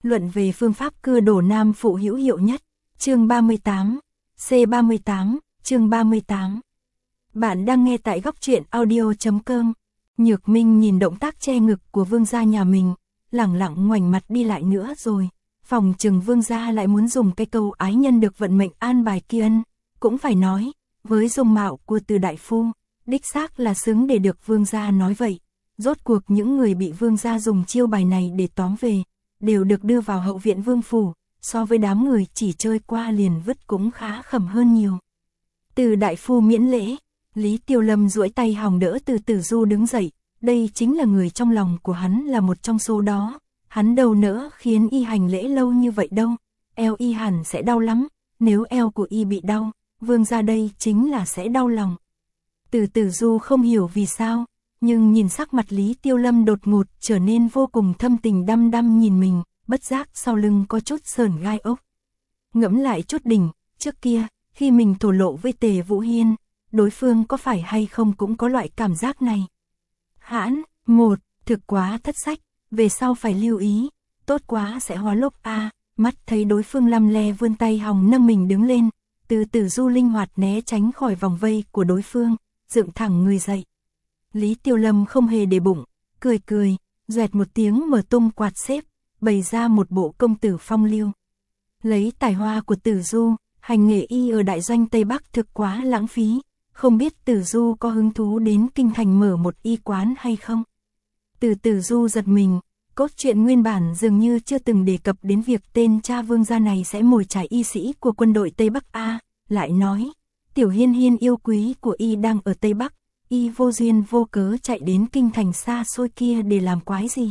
luận về phương pháp cưa đổ nam phụ hữu hiệu nhất. Chương 38, C38, chương 38. Bạn đang nghe tại góc truyện audio.com. Nhược Minh nhìn động tác che ngực của vương gia nhà mình, lẳng lặng ngoảnh mặt đi lại nữa rồi. Phòng chừng vương gia lại muốn dùng cái câu ái nhân được vận mệnh an bài kia. Cũng phải nói, với dung mạo của Từ đại phu, đích xác là xứng để được vương gia nói vậy. Rốt cuộc những người bị vương gia dùng chiêu bài này để tóm về, đều được đưa vào hậu viện vương phủ, so với đám người chỉ chơi qua liền vứt cũng khá khẩm hơn nhiều. Từ đại phu miễn lễ, Lý Tiêu Lâm duỗi tay hòng đỡ Từ Tử Du đứng dậy, đây chính là người trong lòng của hắn là một trong số đó, hắn đâu nỡ khiến y hành lễ lâu như vậy đâu, eo y hẳn sẽ đau lắm, nếu eo của y bị đau, vương gia đây chính là sẽ đau lòng. Từ Tử Du không hiểu vì sao, nhưng nhìn sắc mặt Lý Tiêu Lâm đột ngột trở nên vô cùng thâm tình đăm đăm nhìn mình, bất giác sau lưng có chút sởn gai ốc. Ngẫm lại chút đỉnh, trước kia, khi mình thổ lộ với Tề Vũ Hiên, đối phương có phải hay không cũng có loại cảm giác này. Hãn, một, thực quá thất sách, về sau phải lưu ý, tốt quá sẽ hóa lốc a. Mắt thấy đối phương lăm le vươn tay hòng nâng mình đứng lên, Từ Tử Du linh hoạt né tránh khỏi vòng vây của đối phương, dựng thẳng người dậy. Lý Tiêu Lâm không hề để bụng, cười cười, doẹt một tiếng mở tung quạt xếp, bày ra một bộ công tử phong lưu. Lấy tài hoa của Tử Du, hành nghề y ở đại doanh Tây Bắc thực quá lãng phí, không biết Tử Du có hứng thú đến kinh thành mở một y quán hay không. Từ Tử Du giật mình, cốt truyện nguyên bản dường như chưa từng đề cập đến việc tên cha vương gia này sẽ mồi chài y sĩ của quân đội Tây Bắc a. Lại nói, Tiểu Hiên Hiên yêu quý của y đang ở Tây Bắc, y vô duyên vô cớ chạy đến kinh thành xa xôi kia để làm quái gì.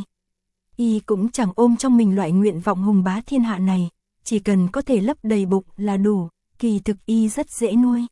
Y cũng chẳng ôm trong mình loại nguyện vọng hùng bá thiên hạ này, chỉ cần có thể lấp đầy bụng là đủ, kỳ thực y rất dễ nuôi.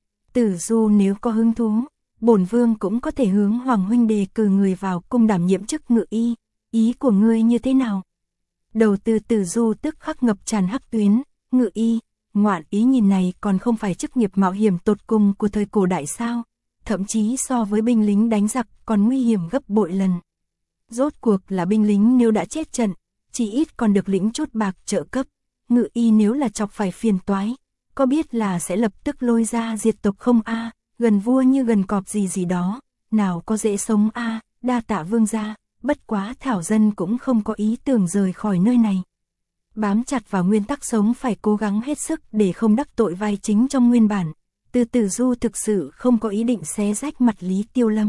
Tử Du nếu có hứng thú, bổn vương cũng có thể hướng Hoàng huynh đề cử người vào cung đảm nhiệm chức ngự y, ý của ngươi như thế nào? Đầu Từ Tử Du tức khắc ngập tràn hắc tuyến, ngự y, ngoạn ý nhìn này còn không phải chức nghiệp mạo hiểm tột cùng của thời cổ đại sao, thậm chí so với binh lính đánh giặc còn nguy hiểm gấp bội lần. Rốt cuộc là binh lính nếu đã chết trận, chỉ ít còn được lĩnh chút bạc trợ cấp, ngự y nếu là chọc phải phiền toái, có biết là sẽ lập tức lôi ra diệt tộc không a, gần vua như gần cọp gì gì đó, nào có dễ sống a, đa tạ vương gia, bất quá thảo dân cũng không có ý tưởng rời khỏi nơi này. Bám chặt vào nguyên tắc sống phải cố gắng hết sức để không đắc tội vai chính trong nguyên bản. Từ Tử Du thực sự không có ý định xé rách mặt Lý Tiêu Lâm.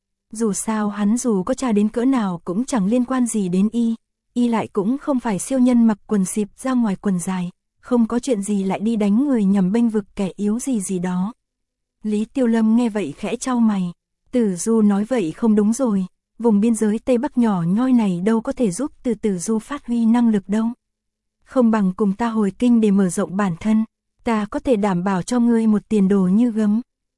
Dù sao hắn dù có tra đến cỡ nào cũng chẳng liên quan gì đến y lại cũng không phải siêu nhân mặc quần xịp ra ngoài quần dài, không có chuyện gì lại đi đánh người nhằm bênh vực kẻ yếu gì gì đó. Lý Tiêu Lâm nghe vậy khẽ chau mày, Tử Du nói vậy không đúng rồi, vùng biên giới Tây Bắc nhỏ nhoi này đâu có thể giúp Từ Tử Du phát huy năng lực đâu. Không bằng cùng ta hồi kinh để mở rộng bản thân, ta có thể đảm bảo cho ngươi một tiền đồ như gấm.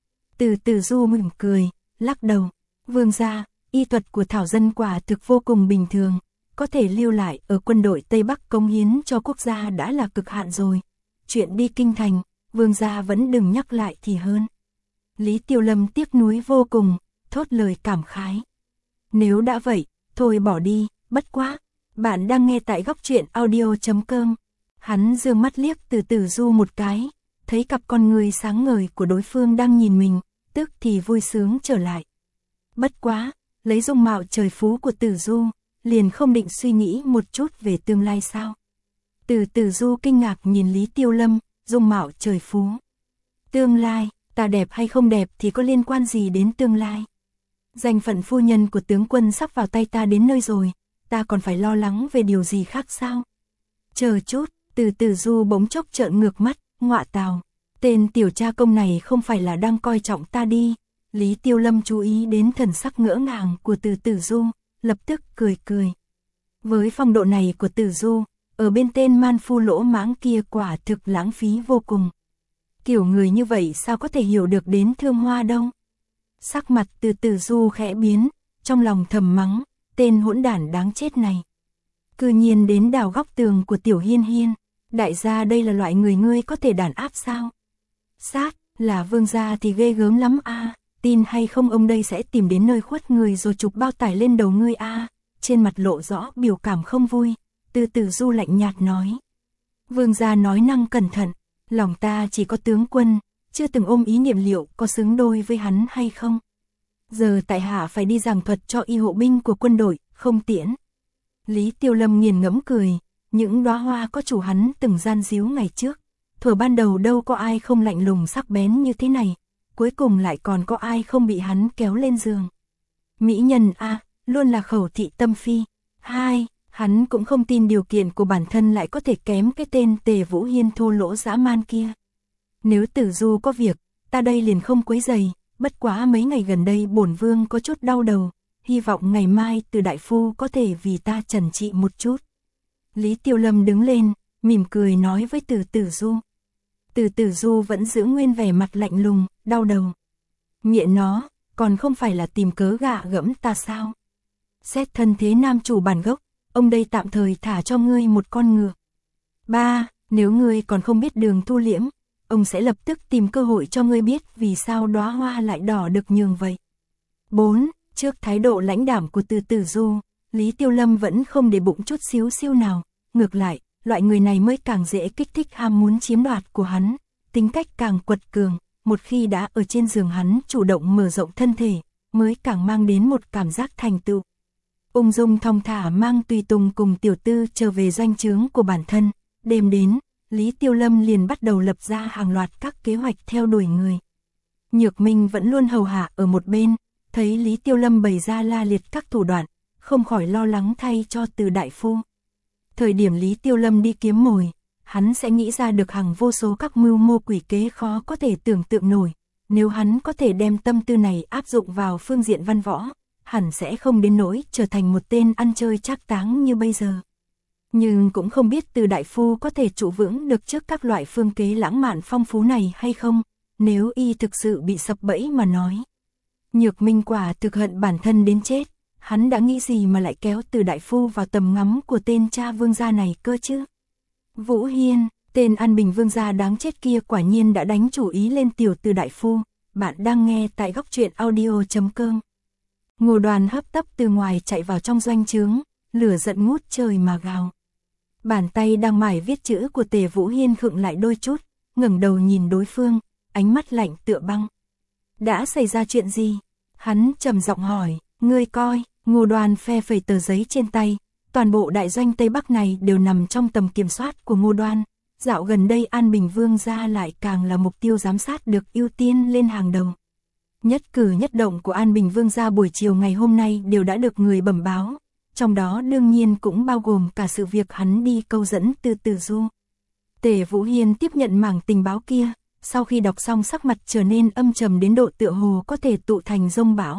Từ Tử Du mỉm cười, lắc đầu, vương gia, y thuật của thảo dân quả thực vô cùng bình thường, có thể lưu lại ở quân đội Tây Bắc cống hiến cho quốc gia đã là cực hạn rồi. Chuyện đi kinh thành, vương gia vẫn đừng nhắc lại thì hơn. Lý Tiêu Lâm tiếc nuối vô cùng, thốt lời cảm khái. Nếu đã vậy, thôi bỏ đi, bất quá. Bạn đang nghe tại góc truyện audio.com. Hắn dương mắt liếc Từ Tử Du một cái, thấy cặp con người sáng ngời của đối phương đang nhìn mình, tức thì vui sướng trở lại. Bất quá, lấy dung mạo trời phú của Tử Du, liền không định suy nghĩ một chút về tương lai sao? Từ Tử Du kinh ngạc nhìn Lý Tiêu Lâm, dung mạo trời phú. Tương lai, ta đẹp hay không đẹp thì có liên quan gì đến tương lai? Danh phận phu nhân của tướng quân sắp vào tay ta đến nơi rồi, ta còn phải lo lắng về điều gì khác sao? Chờ chút, Từ Tử Du bỗng chốc trợn ngược mắt, ngọa tào, tên tiểu cha công này không phải là đang coi trọng ta đi. Lý Tiêu Lâm chú ý đến thần sắc ngỡ ngàng của Từ Tử Du, lập tức cười cười. Với phong độ này của Tử Du, ở bên tên man phu lỗ mãng kia quả thực lãng phí vô cùng. Kiểu người như vậy sao có thể hiểu được đến thương hoa đâu? Sắc mặt Từ Tử Du khẽ biến, trong lòng thầm mắng, tên hỗn đản đáng chết này. Cư nhiên đến đào góc tường của Tiểu Hiên Hiên, đại gia đây là loại người ngươi có thể đàn áp sao? Sát, là vương gia thì ghê gớm lắm a, tin hay không ông đây sẽ tìm đến nơi khuất người rồi chụp bao tải lên đầu ngươi a. Trên mặt lộ rõ biểu cảm không vui, Từ Tử Du lạnh nhạt nói. Vương gia nói năng cẩn thận, lòng ta chỉ có tướng quân, chưa từng ôm ý niệm liệu có xứng đôi với hắn hay không. Giờ tại hạ phải đi giảng thuật cho y hộ binh của quân đội, không tiễn. Lý Tiêu Lâm nghiền ngẫm cười, những đóa hoa có chủ hắn từng gian díu ngày trước. Thuở ban đầu đâu có ai không lạnh lùng sắc bén như thế này, cuối cùng lại còn có ai không bị hắn kéo lên giường. Mỹ nhân a, luôn là khẩu thị tâm phi. Hai, hắn cũng không tin điều kiện của bản thân lại có thể kém cái tên Tề Vũ Hiên thô lỗ dã man kia. Nếu Tử Du có việc, ta đây liền không quấy rầy, bất quá mấy ngày gần đây bổn vương có chút đau đầu, hy vọng ngày mai Từ đại phu có thể vì ta trần trị một chút. Lý Tiêu Lâm đứng lên, mỉm cười nói với Từ Tử Du. Từ Tử Du vẫn giữ nguyên vẻ mặt lạnh lùng, đau đầu. Mẹ nó, còn không phải là tìm cớ gạ gẫm ta sao? Xét thân thế nam chủ bản gốc, ông đây tạm thời thả cho ngươi một con ngựa. 3. Nếu ngươi còn không biết đường thu liễm, ông sẽ lập tức tìm cơ hội cho ngươi biết vì sao đóa hoa lại đỏ được nhường vậy. 4. Trước thái độ lãnh đạm của Từ Tử Du, Lý Tiêu Lâm vẫn không để bụng chút xíu siêu nào, ngược lại, loại người này mới càng dễ kích thích ham muốn chiếm đoạt của hắn, tính cách càng quật cường, một khi đã ở trên giường hắn chủ động mở rộng thân thể, mới càng mang đến một cảm giác thành tựu. Ung dung thong thả mang tùy tùng cùng tiểu tư trở về doanh trướng của bản thân, đêm đến, Lý Tiêu Lâm liền bắt đầu lập ra hàng loạt các kế hoạch theo đuổi người. Nhược Minh vẫn luôn hầu hạ ở một bên, thấy Lý Tiêu Lâm bày ra la liệt các thủ đoạn, không khỏi lo lắng thay cho Từ đại phu. Thời điểm Lý Tiêu Lâm đi kiếm mồi, hắn sẽ nghĩ ra được hàng vô số các mưu mô quỷ kế khó có thể tưởng tượng nổi, nếu hắn có thể đem tâm tư này áp dụng vào phương diện văn võ, hẳn sẽ không đến nỗi trở thành một tên ăn chơi trác táng như bây giờ. Nhưng cũng không biết Từ đại phu có thể trụ vững được trước các loại phương kế lãng mạn phong phú này hay không, nếu y thực sự bị sập bẫy mà nói. Nhược Minh quả thực hận bản thân đến chết, hắn đã nghĩ gì mà lại kéo Từ đại phu vào tầm ngắm của tên cha vương gia này cơ chứ. Vũ Hiên, tên An Bình vương gia đáng chết kia quả nhiên đã đánh chủ ý lên tiểu Từ đại phu. Bạn đang nghe tại góc truyện audio.com. Ngô Đoàn hấp tấp từ ngoài chạy vào trong doanh trướng, lửa giận ngút trời mà gào. Bàn tay đang mải viết chữ của Tề Vũ Hiên khựng lại đôi chút, ngẩng đầu nhìn đối phương, ánh mắt lạnh tựa băng. Đã xảy ra chuyện gì? Hắn trầm giọng hỏi. Ngươi coi. Ngô Đoàn phe phẩy tờ giấy trên tay, toàn bộ đại doanh Tây Bắc này đều nằm trong tầm kiểm soát của Ngô Đoan. Dạo gần đây An Bình Vương gia lại càng là mục tiêu giám sát được ưu tiên lên hàng đầu. Nhất cử nhất động của An Bình Vương gia buổi chiều ngày hôm nay đều đã được người bẩm báo, trong đó đương nhiên cũng bao gồm cả sự việc hắn đi câu dẫn Từ Tử Du. Tề Vũ Hiên tiếp nhận mảng tình báo kia, sau khi đọc xong sắc mặt trở nên âm trầm đến độ tựa hồ có thể tụ thành dông bão.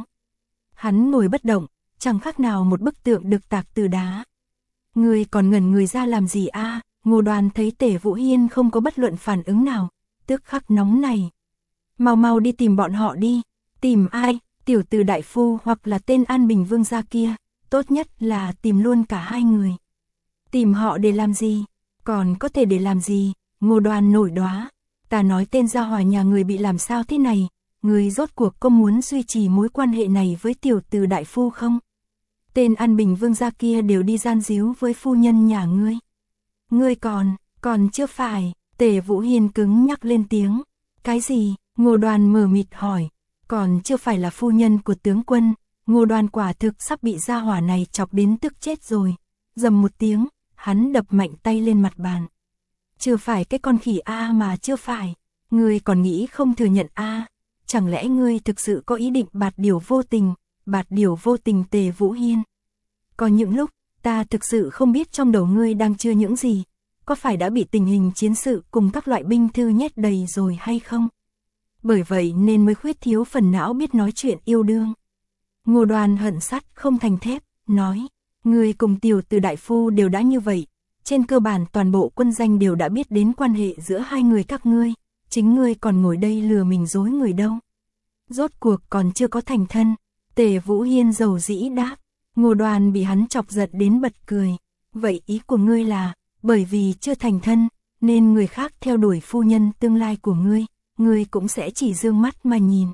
Hắn ngồi bất động, chẳng khác nào một bức tượng được tạc từ đá. Người còn ngẩn người ra làm gì a? Ngô Đoàn thấy Tề Vũ Hiên không có bất luận phản ứng nào, tức khắc nóng này. Mau mau đi tìm bọn họ đi. Tìm ai? Tiểu Từ đại phu hoặc là tên An Bình Vương gia kia, tốt nhất là tìm luôn cả hai người. Tìm họ để làm gì? Còn có thể để làm gì? Ngô Đoàn nổi đoá. Ta nói tên gia hỏa nhà người bị làm sao thế này, người rốt cuộc có muốn duy trì mối quan hệ này với tiểu Từ đại phu không? Tên An Bình Vương gia kia đều đi gian díu với phu nhân nhà ngươi. Ngươi còn chưa phải. Tề Vũ Hiên cứng nhắc lên tiếng. Cái gì? Ngô Đoàn mờ mịt hỏi. Còn chưa phải là phu nhân của tướng quân. Ngô Đoàn quả thực sắp bị gia hỏa này chọc đến tức chết rồi. Dầm một tiếng, hắn đập mạnh tay lên mặt bàn. Chưa phải cái con khỉ A mà chưa phải. Ngươi còn nghĩ không thừa nhận A? Chẳng lẽ ngươi thực sự có ý định bạt điều vô tình? Bạt điều vô tình Tề Vũ Hiên. Có những lúc, ta thực sự không biết trong đầu ngươi đang chứa những gì. Có phải đã bị tình hình chiến sự cùng các loại binh thư nhét đầy rồi hay không? Bởi vậy nên mới khuyết thiếu phần não biết nói chuyện yêu đương. Ngô Đoàn hận sắt không thành thép, nói. Ngươi cùng tiểu Từ đại phu đều đã như vậy. Trên cơ bản toàn bộ quân danh đều đã biết đến quan hệ giữa hai người các ngươi. Chính ngươi còn ngồi đây lừa mình dối người đâu. Rốt cuộc còn chưa có thành thân. Tề Vũ Hiên dầu dĩ đáp. Ngô Đoàn bị hắn chọc giận đến bật cười. Vậy ý của ngươi là, bởi vì chưa thành thân, nên người khác theo đuổi phu nhân tương lai của ngươi cũng sẽ chỉ dương mắt mà nhìn.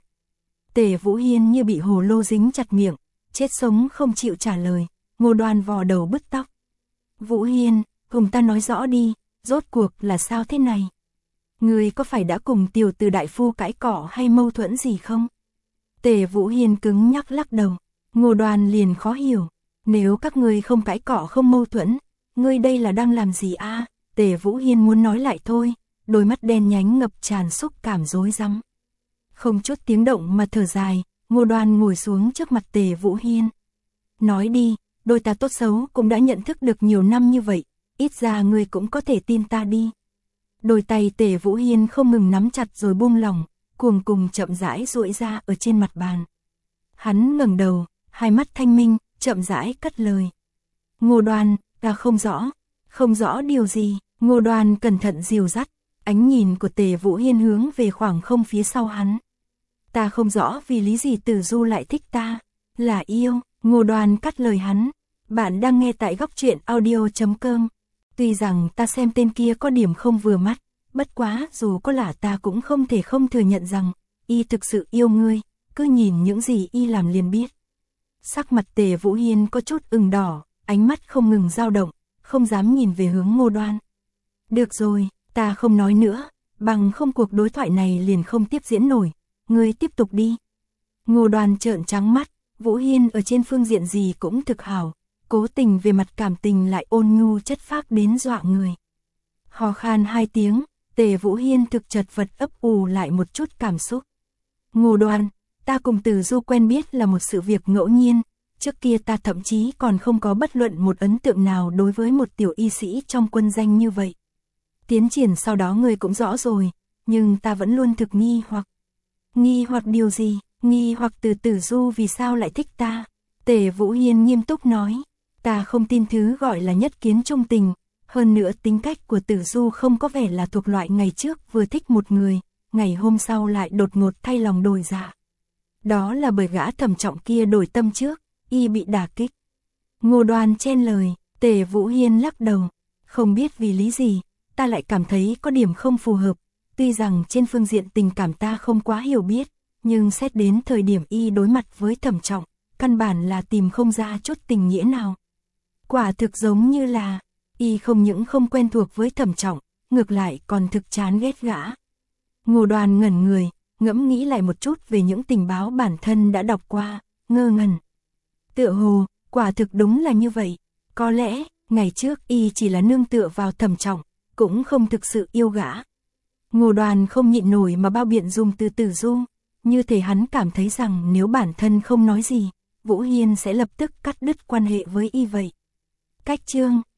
Tề Vũ Hiên như bị hồ lô dính chặt miệng, chết sống không chịu trả lời. Ngô Đoàn vò đầu bứt tóc. Vũ Hiên, cùng ta nói rõ đi, rốt cuộc là sao thế này? Ngươi có phải đã cùng tiểu từ đại phu cãi cọ hay mâu thuẫn gì không? Tề Vũ Hiên cứng nhắc lắc đầu. Ngô Đoan liền khó hiểu. Nếu các ngươi không cãi cọ không mâu thuẫn, ngươi đây là đang làm gì a? Tề Vũ Hiên muốn nói lại thôi, đôi mắt đen nhánh ngập tràn xúc cảm rối rắm. Không chút tiếng động mà thở dài, Ngô Đoan ngồi xuống trước mặt Tề Vũ Hiên. Nói đi, đôi ta tốt xấu cũng đã nhận thức được nhiều năm như vậy, ít ra ngươi cũng có thể tin ta đi. Đôi tay Tề Vũ Hiên không ngừng nắm chặt rồi buông lỏng, cuồng cùng chậm rãi duỗi ra ở trên mặt bàn. Hắn ngẩng đầu, hai mắt thanh minh, chậm rãi cất lời. Ngô Đoan, ta không rõ điều gì. Ngô Đoan cẩn thận dìu dắt, ánh nhìn của Tề Vũ Hiên hướng về khoảng không phía sau hắn. Ta không rõ vì lý gì Tử Du lại thích ta, là yêu. Ngô Đoan cắt lời hắn. Bạn đang nghe tại Góc Truyện Audio.com. Tuy rằng ta xem tên kia có điểm không vừa mắt, bất quá dù có là ta cũng không thể không thừa nhận rằng y thực sự yêu ngươi, cứ nhìn những gì y làm liền biết. Sắc mặt Tề Vũ Hiên có chút ửng đỏ, ánh mắt không ngừng dao động, không dám nhìn về hướng Ngô Đoan. Được rồi, ta không nói nữa, bằng không cuộc đối thoại này liền không tiếp diễn nổi, ngươi tiếp tục đi. Ngô Đoan trợn trắng mắt, Vũ Hiên ở trên phương diện gì cũng thực hảo, cố tình về mặt cảm tình lại ôn nhu chất phác đến dọa người. Hò khan hai tiếng, Tề Vũ Hiên thực chật vật ấp ủ lại một chút cảm xúc. Ngô Đoan, ta cùng Tử Du quen biết là một sự việc ngẫu nhiên, trước kia ta thậm chí còn không có bất luận một ấn tượng nào đối với một tiểu y sĩ trong quân danh như vậy. Tiến triển sau đó ngươi cũng rõ rồi, nhưng ta vẫn luôn thực nghi hoặc. Nghi hoặc điều gì? Nghi hoặc từ Tử Du vì sao lại thích ta? Tề Vũ Hiên nghiêm túc nói, ta không tin thứ gọi là nhất kiến trung tình, hơn nữa tính cách của Tử Du không có vẻ là thuộc loại ngày trước vừa thích một người, ngày hôm sau lại đột ngột thay lòng đổi dạ. Đó là bởi gã Thẩm Trọng kia đổi tâm trước, y bị đả kích. Ngô Đoan chen lời, Tề Vũ Hiên lắc đầu, không biết vì lý gì, ta lại cảm thấy có điểm không phù hợp, tuy rằng trên phương diện tình cảm ta không quá hiểu biết, nhưng xét đến thời điểm y đối mặt với Thẩm Trọng, căn bản là tìm không ra chút tình nghĩa nào. Quả thực giống như là, y không những không quen thuộc với Thẩm Trọng, ngược lại còn thực chán ghét gã. Ngô Đoan ngẩn người, ngẫm nghĩ lại một chút về những tình báo bản thân đã đọc qua, ngơ ngẩn. Tựa hồ, quả thực đúng là như vậy, có lẽ, ngày trước y chỉ là nương tựa vào Thẩm Trọng, cũng không thực sự yêu gã. Ngô Đoan không nhịn nổi mà bao biện dùng từ Tử Du, như thể hắn cảm thấy rằng nếu bản thân không nói gì, Vũ Hiên sẽ lập tức cắt đứt quan hệ với y vậy. Cách chương